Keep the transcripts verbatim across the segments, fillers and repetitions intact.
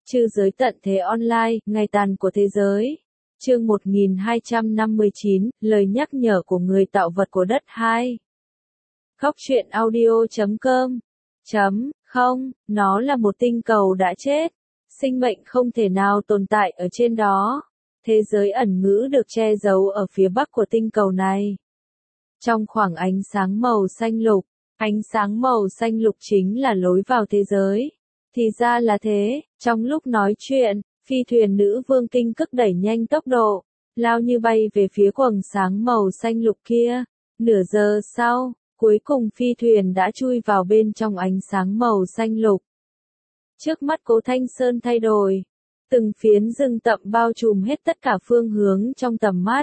Trư giới tận thế online, ngày tàn của thế giới. Chương một nghìn hai trăm năm mươi chín, lời nhắc nhở của người tạo vật của đất hai. Góc truyện audio chấm com. Chấm, không, nó là một tinh cầu đã chết. Sinh mệnh không thể nào tồn tại ở trên đó. Thế giới ẩn ngữ được che giấu ở phía bắc của tinh cầu này. Trong khoảng ánh sáng màu xanh lục, ánh sáng màu xanh lục chính là lối vào thế giới. Thì ra là thế, trong lúc nói chuyện, phi thuyền nữ vương kinh cức đẩy nhanh tốc độ, lao như bay về phía quầng sáng màu xanh lục kia. Nửa giờ sau, cuối cùng phi thuyền đã chui vào bên trong ánh sáng màu xanh lục. Trước mắt Cố Thanh Sơn thay đổi, từng phiến rừng rậm bao trùm hết tất cả phương hướng trong tầm mắt.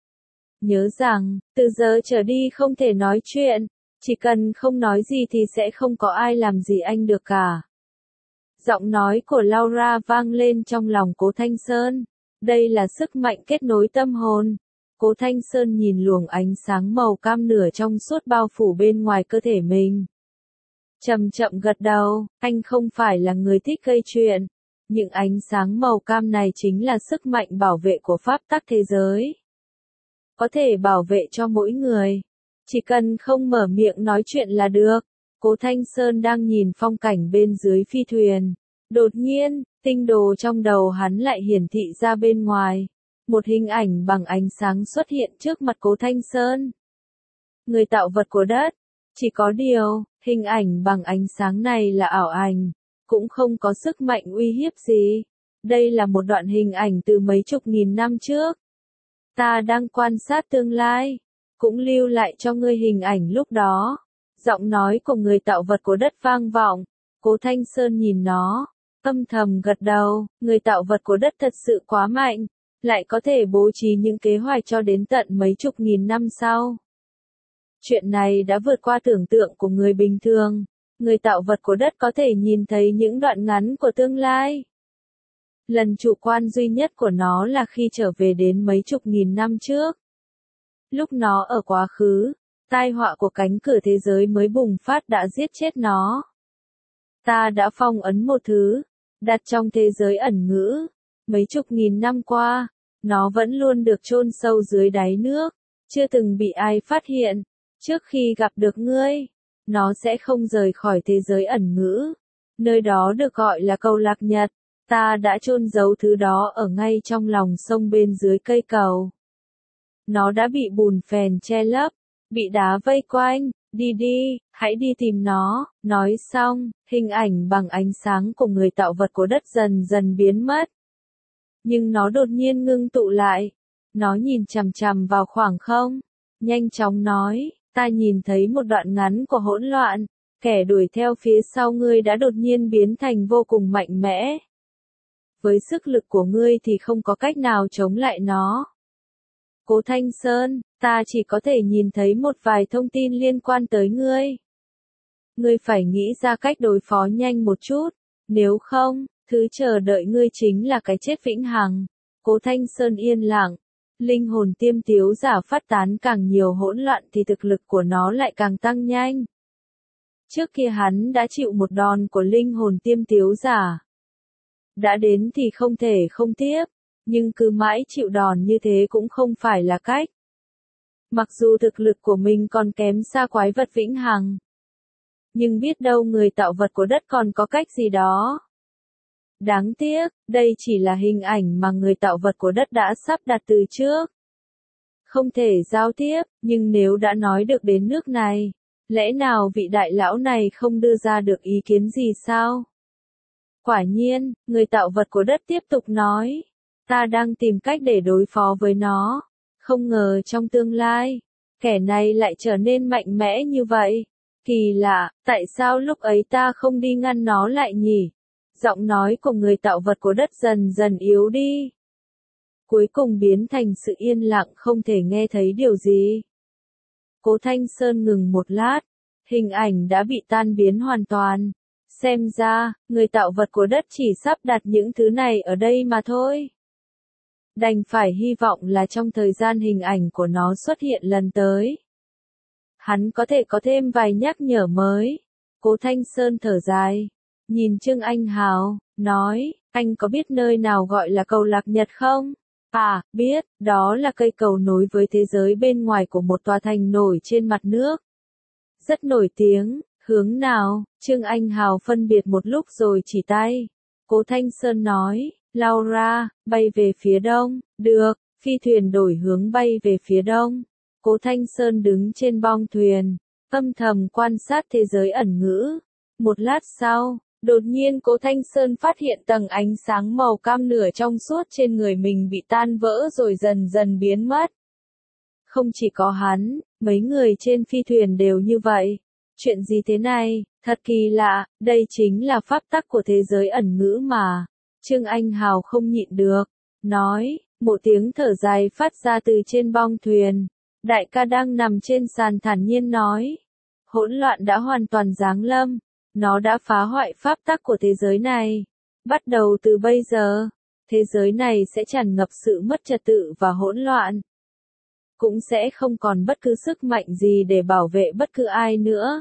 Nhớ rằng, từ giờ trở đi không thể nói chuyện, chỉ cần không nói gì thì sẽ không có ai làm gì anh được cả. Giọng nói của Laura vang lên trong lòng Cố Thanh Sơn. Đây là sức mạnh kết nối tâm hồn. Cố Thanh Sơn nhìn luồng ánh sáng màu cam nửa trong suốt bao phủ bên ngoài cơ thể mình. Chậm chậm gật đầu, anh không phải là người thích gây chuyện. Những ánh sáng màu cam này chính là sức mạnh bảo vệ của pháp tắc thế giới. Có thể bảo vệ cho mỗi người. Chỉ cần không mở miệng nói chuyện là được. Cố Thanh Sơn đang nhìn phong cảnh bên dưới phi thuyền. Đột nhiên, tinh đồ trong đầu hắn lại hiển thị ra bên ngoài. Một hình ảnh bằng ánh sáng xuất hiện trước mặt Cố Thanh Sơn. Người tạo vật của đất. Chỉ có điều, hình ảnh bằng ánh sáng này là ảo ảnh. Cũng không có sức mạnh uy hiếp gì. Đây là một đoạn hình ảnh từ mấy chục nghìn năm trước. Ta đang quan sát tương lai. Cũng lưu lại cho ngươi hình ảnh lúc đó. Giọng nói của người tạo vật của đất vang vọng. Cố Thanh Sơn nhìn nó, âm thầm gật đầu. Người tạo vật của đất thật sự quá mạnh, lại có thể bố trí những kế hoạch cho đến tận mấy chục nghìn năm sau. Chuyện này đã vượt qua tưởng tượng của người bình thường. Người tạo vật của đất có thể nhìn thấy những đoạn ngắn của tương lai. Lần chủ quan duy nhất của nó là khi trở về đến mấy chục nghìn năm trước. Lúc nó ở quá khứ, tai họa của cánh cửa thế giới mới bùng phát đã giết chết nó. Ta đã phong ấn một thứ, đặt trong thế giới ẩn ngữ. Mấy chục nghìn năm qua, nó vẫn luôn được chôn sâu dưới đáy nước, chưa từng bị ai phát hiện. Trước khi gặp được ngươi, nó sẽ không rời khỏi thế giới ẩn ngữ. Nơi đó được gọi là cầu Lạc Nhật. Ta đã chôn giấu thứ đó ở ngay trong lòng sông bên dưới cây cầu. Nó đã bị bùn phèn che lấp, bị đá vây quanh. Đi đi, hãy đi tìm nó. Nói xong, hình ảnh bằng ánh sáng của người tạo vật của đất dần dần biến mất. Nhưng nó đột nhiên ngưng tụ lại. Nó nhìn chằm chằm vào khoảng không. Nhanh chóng nói, ta nhìn thấy một đoạn ngắn của hỗn loạn. Kẻ đuổi theo phía sau ngươi đã đột nhiên biến thành vô cùng mạnh mẽ. Với sức lực của ngươi thì không có cách nào chống lại nó. Cố Thanh Sơn, ta chỉ có thể nhìn thấy một vài thông tin liên quan tới ngươi. Ngươi phải nghĩ ra cách đối phó nhanh một chút, nếu không, thứ chờ đợi ngươi chính là cái chết vĩnh hằng. Cố Thanh Sơn yên lặng, linh hồn tiêm tiếu giả phát tán càng nhiều hỗn loạn thì thực lực của nó lại càng tăng nhanh. Trước kia hắn đã chịu một đòn của linh hồn tiêm tiếu giả. Đã đến thì không thể không tiếp. Nhưng cứ mãi chịu đòn như thế cũng không phải là cách. Mặc dù thực lực của mình còn kém xa quái vật vĩnh hằng. Nhưng biết đâu người tạo vật của đất còn có cách gì đó. Đáng tiếc, đây chỉ là hình ảnh mà người tạo vật của đất đã sắp đặt từ trước. Không thể giao tiếp, nhưng nếu đã nói được đến nước này, lẽ nào vị đại lão này không đưa ra được ý kiến gì sao? Quả nhiên, người tạo vật của đất tiếp tục nói. Ta đang tìm cách để đối phó với nó. Không ngờ trong tương lai, kẻ này lại trở nên mạnh mẽ như vậy. Kỳ lạ, tại sao lúc ấy ta không đi ngăn nó lại nhỉ? Giọng nói của người tạo vật của đất dần dần yếu đi. Cuối cùng biến thành sự yên lặng không thể nghe thấy điều gì. Cố Thanh Sơn ngừng một lát. Hình ảnh đã bị tan biến hoàn toàn. Xem ra, người tạo vật của đất chỉ sắp đặt những thứ này ở đây mà thôi. Đành phải hy vọng là trong thời gian hình ảnh của nó xuất hiện lần tới, hắn có thể có thêm vài nhắc nhở mới. Cố Thanh Sơn thở dài, nhìn Trương Anh Hào, nói, Anh có biết nơi nào gọi là cầu Lạc Nhật không? À, biết, đó là cây cầu nối với thế giới bên ngoài của một tòa thành nổi trên mặt nước. Rất nổi tiếng, hướng nào? Trương Anh Hào phân biệt một lúc rồi chỉ tay. Cố Thanh Sơn nói, Laura, bay về phía đông, được, phi thuyền đổi hướng bay về phía đông. Cố Thanh Sơn đứng trên bong thuyền, âm thầm quan sát thế giới ẩn ngữ. Một lát sau, đột nhiên Cố Thanh Sơn phát hiện tầng ánh sáng màu cam nửa trong suốt trên người mình bị tan vỡ rồi dần dần biến mất. Không chỉ có hắn, mấy người trên phi thuyền đều như vậy. Chuyện gì thế này, thật kỳ lạ, đây chính là pháp tắc của thế giới ẩn ngữ mà. Trương Anh Hào không nhịn được, nói, một tiếng thở dài phát ra từ trên bong thuyền. Đại ca đang nằm trên sàn thản nhiên nói, hỗn loạn đã hoàn toàn giáng lâm, nó đã phá hoại pháp tắc của thế giới này. Bắt đầu từ bây giờ, thế giới này sẽ tràn ngập sự mất trật tự và hỗn loạn. Cũng sẽ không còn bất cứ sức mạnh gì để bảo vệ bất cứ ai nữa.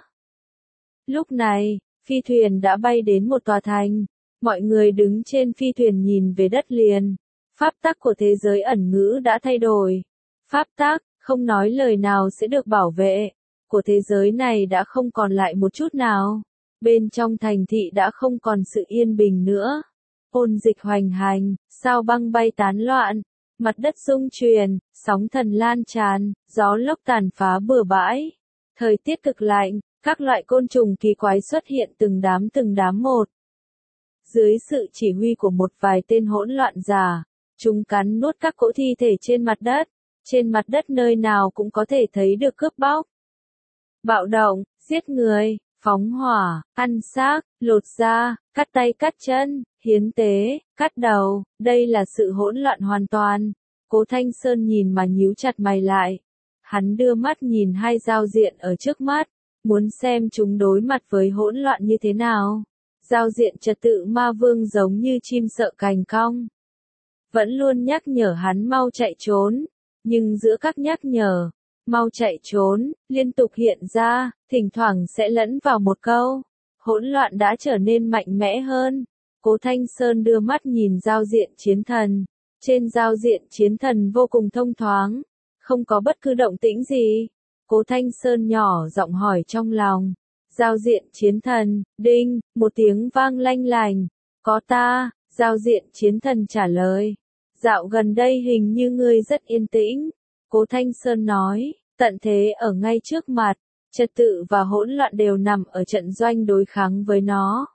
Lúc này, phi thuyền đã bay đến một tòa thành. Mọi người đứng trên phi thuyền nhìn về đất liền. Pháp tắc của thế giới ẩn ngữ đã thay đổi. Pháp tắc, không nói lời nào sẽ được bảo vệ, của thế giới này đã không còn lại một chút nào. Bên trong thành thị đã không còn sự yên bình nữa. Ôn dịch hoành hành, sao băng bay tán loạn. Mặt đất rung chuyển, sóng thần lan tràn, gió lốc tàn phá bừa bãi. Thời tiết cực lạnh, các loại côn trùng kỳ quái xuất hiện từng đám từng đám một. Dưới sự chỉ huy của một vài tên hỗn loạn giả, chúng cắn nuốt các cỗ thi thể trên mặt đất. Trên mặt đất nơi nào cũng có thể thấy được cướp bóc, bạo động, giết người, phóng hỏa, ăn xác, lột da, cắt tay cắt chân, hiến tế, cắt đầu, đây là sự hỗn loạn hoàn toàn. Cố Thanh Sơn nhìn mà nhíu chặt mày lại. Hắn đưa mắt nhìn hai giao diện ở trước mắt, muốn xem chúng đối mặt với hỗn loạn như thế nào. Giao diện trật tự ma vương giống như chim sợ cành cong. Vẫn luôn nhắc nhở hắn mau chạy trốn, nhưng giữa các nhắc nhở, mau chạy trốn, liên tục hiện ra, thỉnh thoảng sẽ lẫn vào một câu. Hỗn loạn đã trở nên mạnh mẽ hơn. Cố Thanh Sơn đưa mắt nhìn giao diện chiến thần. Trên giao diện chiến thần vô cùng thông thoáng, không có bất cứ động tĩnh gì. Cố Thanh Sơn nhỏ giọng hỏi trong lòng. Giao diện chiến thần, đinh, một tiếng vang lanh lành. Có ta, giao diện chiến thần trả lời. Dạo gần đây hình như ngươi rất yên tĩnh. Cố Thanh Sơn nói, tận thế ở ngay trước mặt, trật tự và hỗn loạn đều nằm ở trận doanh đối kháng với nó.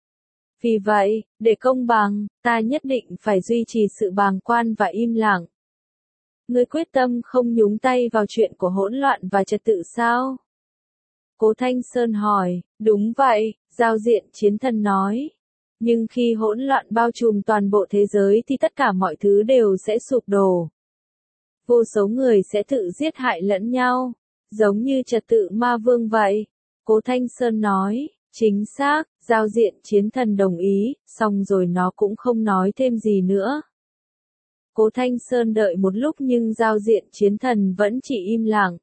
Vì vậy, để công bằng, ta nhất định phải duy trì sự bàng quan và im lặng. Ngươi quyết tâm không nhúng tay vào chuyện của hỗn loạn và trật tự sao? Cố Thanh Sơn hỏi, đúng vậy, giao diện chiến thần nói. Nhưng khi hỗn loạn bao trùm toàn bộ thế giới thì tất cả mọi thứ đều sẽ sụp đổ. Vô số người sẽ tự giết hại lẫn nhau, giống như trật tự ma vương vậy. Cố Thanh Sơn nói, chính xác, giao diện chiến thần đồng ý, xong rồi nó cũng không nói thêm gì nữa. Cố Thanh Sơn đợi một lúc nhưng giao diện chiến thần vẫn chỉ im lặng.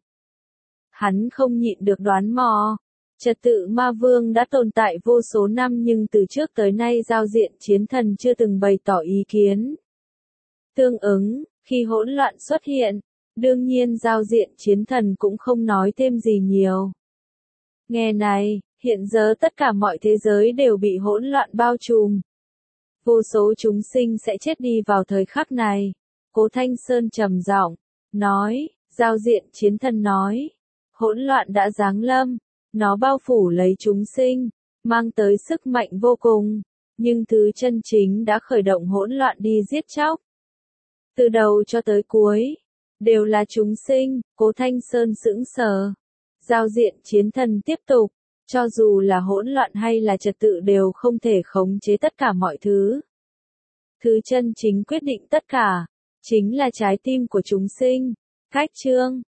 Hắn không nhịn được đoán mò. Trật tự ma vương đã tồn tại vô số năm nhưng từ trước tới nay giao diện chiến thần chưa từng bày tỏ ý kiến. Tương ứng, khi hỗn loạn xuất hiện, đương nhiên giao diện chiến thần cũng không nói thêm gì nhiều. Nghe này, hiện giờ tất cả mọi thế giới đều bị hỗn loạn bao trùm. Vô số chúng sinh sẽ chết đi vào thời khắc này. Cố Thanh Sơn trầm giọng, nói, giao diện chiến thần nói, hỗn loạn đã giáng lâm, nó bao phủ lấy chúng sinh, mang tới sức mạnh vô cùng, nhưng thứ chân chính đã khởi động hỗn loạn đi giết chóc. Từ đầu cho tới cuối, đều là chúng sinh. Cố Thanh Sơn sững sờ. Giao diện chiến thần tiếp tục, cho dù là hỗn loạn hay là trật tự đều không thể khống chế tất cả mọi thứ. Thứ chân chính quyết định tất cả, chính là trái tim của chúng sinh. Cách chương